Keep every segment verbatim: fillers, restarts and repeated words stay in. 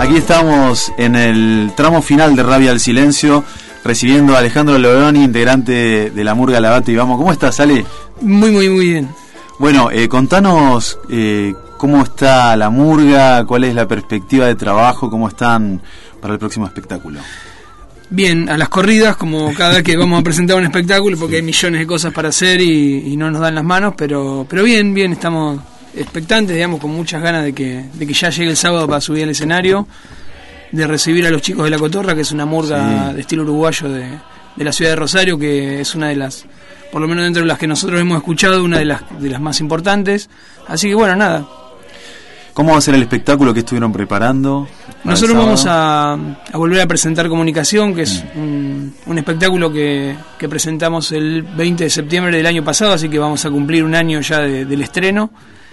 Aquí estamos en el tramo final de Rabia al Silencio, recibiendo a Alejandro Loroni, integrante de la Murga Lavate y Vamos. ¿Cómo estás, Ale? Muy, muy, muy bien. Bueno, eh, contanos eh, cómo está la Murga, cuál es la perspectiva de trabajo, cómo están para el próximo espectáculo. Bien, a las corridas, como cada vez que vamos a presentar un espectáculo, porque hay millones de cosas para hacer y, y no nos dan las manos, pero pero bien, bien, estamos expectantes, digamos, con muchas ganas de que de que ya llegue el sábado para subir al escenario, de recibir a los chicos de La Cotorra, que es una murga sí. de estilo uruguayo de, de la ciudad de Rosario, que es una de las, por lo menos dentro de las que nosotros hemos escuchado, una de las de las más importantes. Así que bueno, nada. ¿Cómo va a ser el espectáculo que estuvieron preparando? Nosotros vamos a, a volver a presentar Comunicación, que es mm. un, un espectáculo que, que presentamos el veinte de septiembre del año pasado, así que vamos a cumplir un año ya de, del estreno.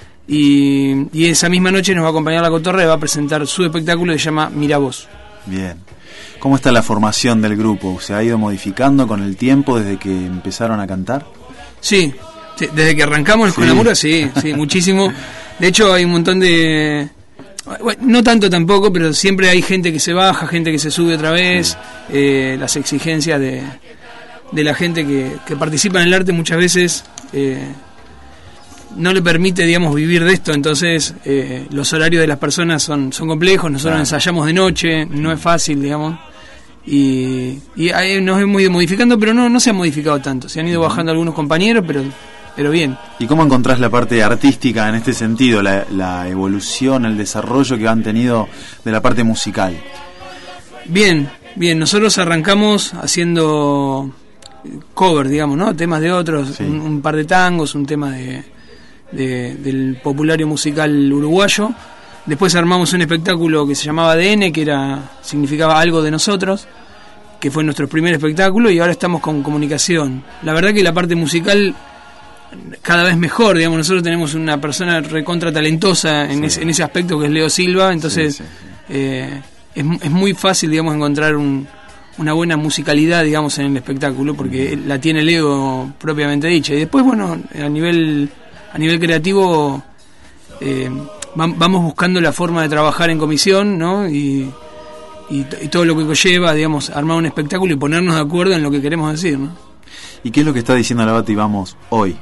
Y, y esa misma noche nos va a acompañar La Cotorra y va a presentar su espectáculo que se llama Mira Vos. Bien. ¿Cómo está la formación del grupo? ¿Se ha ido modificando con el tiempo desde que empezaron a cantar? Sí, sí, desde que arrancamos sí. con la Murga, sí, sí, muchísimo. De hecho hay un montón de... Bueno, no tanto tampoco, pero siempre hay gente que se baja, gente que se sube otra vez. Sí. Eh, las exigencias de, de la gente que, que participa en el arte muchas veces eh, no le permite, digamos, vivir de esto. Entonces eh, los horarios de las personas son, son complejos. Nosotros claro. ensayamos de noche, no es fácil, digamos. Y, y ahí nos hemos ido modificando, pero no, no se ha modificado tanto. Se han ido bajando algunos compañeros, pero... pero bien. ¿Y cómo encontrás la parte artística en este sentido, la, la evolución, el desarrollo que han tenido de la parte musical? Bien, bien, nosotros arrancamos haciendo cover, digamos, ¿no? Temas de otros, sí. un, un par de tangos, un tema de, de del populario musical uruguayo. Después armamos un espectáculo que se llamaba A D N, que era significaba algo de nosotros, que fue nuestro primer espectáculo, y ahora estamos con Comunicación. La verdad que la parte musical cada vez mejor, digamos, nosotros tenemos una persona recontra talentosa en, sí. ese, en ese aspecto, que es Leo Silva, entonces sí, sí, sí. Eh, es, es muy fácil, digamos, encontrar un, una buena musicalidad, digamos, en el espectáculo, porque mm. la tiene Leo propiamente dicha. Y después, bueno, a nivel a nivel creativo eh, vamos buscando la forma de trabajar en comisión, ¿no? Y, y, y todo lo que conlleva, digamos, armar un espectáculo y ponernos de acuerdo en lo que queremos decir, ¿no? ¿Y qué es lo que está diciendo Lavate y Vamos hoy?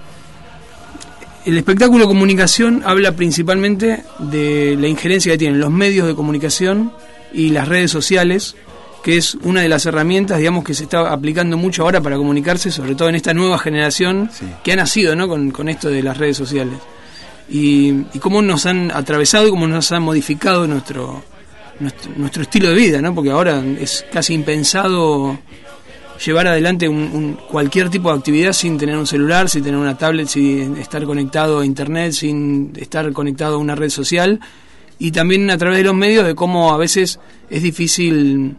El espectáculo Comunicación habla principalmente de la injerencia que tienen los medios de comunicación y las redes sociales, que es una de las herramientas, digamos, que se está aplicando mucho ahora para comunicarse, sobre todo en esta nueva generación sí. que ha nacido, ¿no? con, con esto de las redes sociales. Y, y cómo nos han atravesado y cómo nos han modificado nuestro, nuestro, nuestro estilo de vida, ¿no? Porque ahora es casi impensado llevar adelante un, un, cualquier tipo de actividad sin tener un celular, sin tener una tablet, sin estar conectado a internet, sin estar conectado a una red social, y también a través de los medios, de cómo a veces es difícil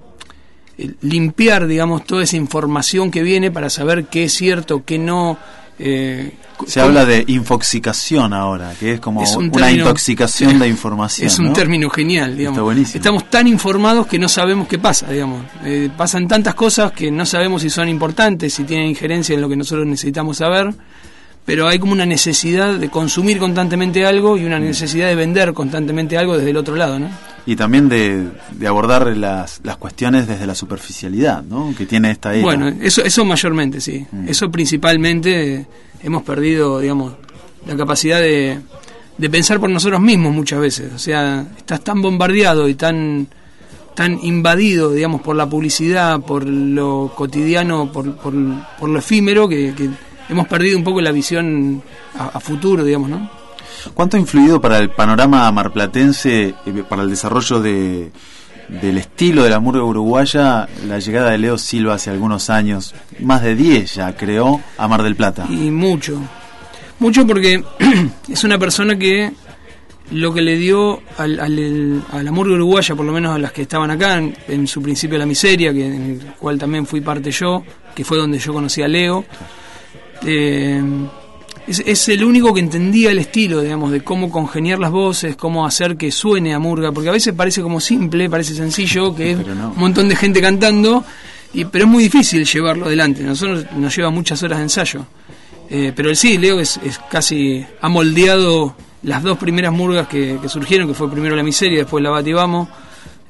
limpiar, digamos, toda esa información que viene para saber qué es cierto, qué no. Eh, Se habla de infoxicación ahora, que es como es un una término, intoxicación de información. Es un ¿no? término genial, digamos. Está buenísimo. Estamos tan informados que no sabemos qué pasa, digamos. Eh, pasan tantas cosas que no sabemos si son importantes, si tienen injerencia en lo que nosotros necesitamos saber, pero hay como una necesidad de consumir constantemente algo y una necesidad de vender constantemente algo desde el otro lado, ¿no? Y también de, de abordar las, las cuestiones desde la superficialidad, ¿no? Que tiene esta era. Bueno, eso eso mayormente, sí. Mm. Eso principalmente eh, hemos perdido, digamos, la capacidad de, de pensar por nosotros mismos muchas veces. O sea, estás tan bombardeado y tan tan invadido, digamos, por la publicidad, por lo cotidiano, por por, por lo efímero, que, que hemos perdido un poco la visión a, a futuro, digamos, ¿no? ¿Cuánto ha influido para el panorama marplatense, eh, para el desarrollo de, del estilo de la murga uruguaya, la llegada de Leo Silva hace algunos años? Más de diez ya, creo, a Mar del Plata. Y mucho, mucho porque es una persona que lo que le dio al, al, a la murga uruguaya, por lo menos a las que estaban acá, en, en su principio La Miseria, que en el cual también fui parte yo, que fue donde yo conocí a Leo, eh, Es, es el único que entendía el estilo, digamos, de cómo congeniar las voces, cómo hacer que suene a murga, porque a veces parece como simple, parece sencillo, que es no. un montón de gente cantando, y pero es muy difícil llevarlo adelante. Nosotros nos lleva muchas horas de ensayo, eh, pero el sí, Leo es, es casi ha moldeado las dos primeras murgas que, que surgieron, que fue primero La Miseria y después Lavate y Vamos,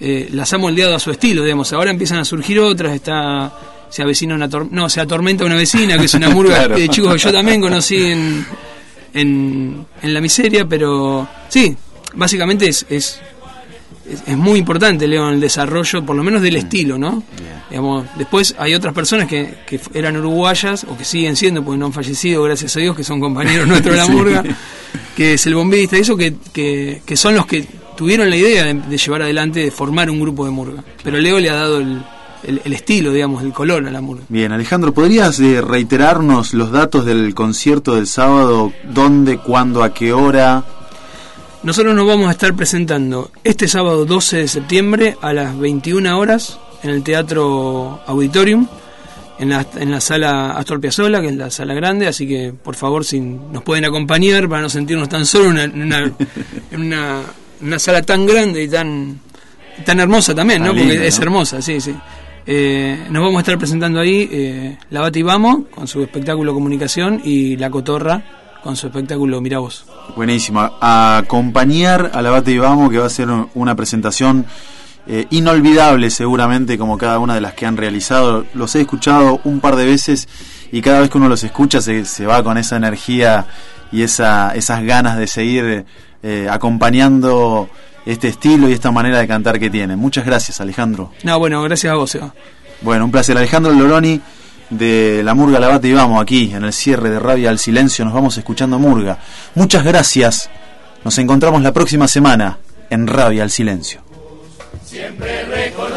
eh, las ha moldeado a su estilo, digamos. Ahora empiezan a surgir otras, está se avecina una tor- no, se atormenta una vecina, que es una murga claro. de chicos que yo también conocí en, en, en La Miseria, pero sí, básicamente es, es, es, es muy importante, Leo, en el desarrollo, por lo menos del estilo, ¿no? Digamos, después hay otras personas que, que eran uruguayas, o que siguen siendo, porque no han fallecido, gracias a Dios, que son compañeros nuestros de la murga, sí. que es el bombista, eso que, que, que son los que tuvieron la idea de, de llevar adelante, de formar un grupo de murga. Pero Leo le ha dado el, el, el estilo, digamos, el color a la murga. Bien, Alejandro, ¿podrías eh, reiterarnos los datos del concierto del sábado? ¿Dónde, cuándo, a qué hora? Nosotros nos vamos a estar presentando este sábado doce de septiembre a las veintiuna horas en el Teatro Auditorium, en la, en la sala Astor Piazzolla, que es la sala grande, así que por favor si nos pueden acompañar para no sentirnos tan solos en una, una, en una, una sala tan grande y tan, tan hermosa también, ¿no? Porque lindo, es ¿no? hermosa, sí, sí. Eh, nos vamos a estar presentando ahí eh, La Bata y Vamos con su espectáculo Comunicación y La Cotorra con su espectáculo Mirá Vos. Buenísimo, a acompañar a La Bata y Vamos, que va a ser una presentación eh, inolvidable seguramente, como cada una de las que han realizado. Los he escuchado un par de veces y cada vez que uno los escucha se, se va con esa energía y esa, esas ganas de seguir eh, acompañando este estilo y esta manera de cantar que tienen. Muchas gracias, Alejandro. No, bueno, gracias a vos, Eva. Bueno, un placer. Alejandro Loroni, de la Murga La Bata y Vamos, aquí en el cierre de Rabia al Silencio. Nos vamos escuchando murga. Muchas gracias. Nos encontramos la próxima semana en Rabia al Silencio. Siempre recordar,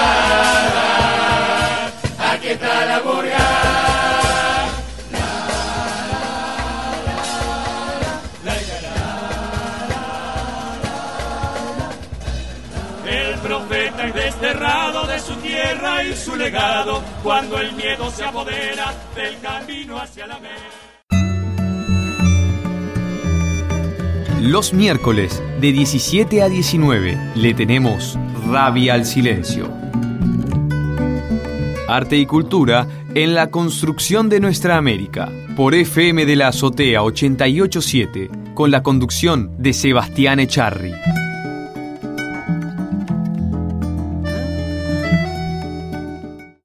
aquí está la murga. El profeta es desterrado de su tierra y su legado, cuando el miedo se apodera del camino hacia la meta. Los miércoles de diecisiete a diecinueve le tenemos Rabia al Silencio. Arte y cultura en la construcción de nuestra América. Por F M de la Azotea ochenta y ocho punto siete, con la conducción de Sebastián Echarri.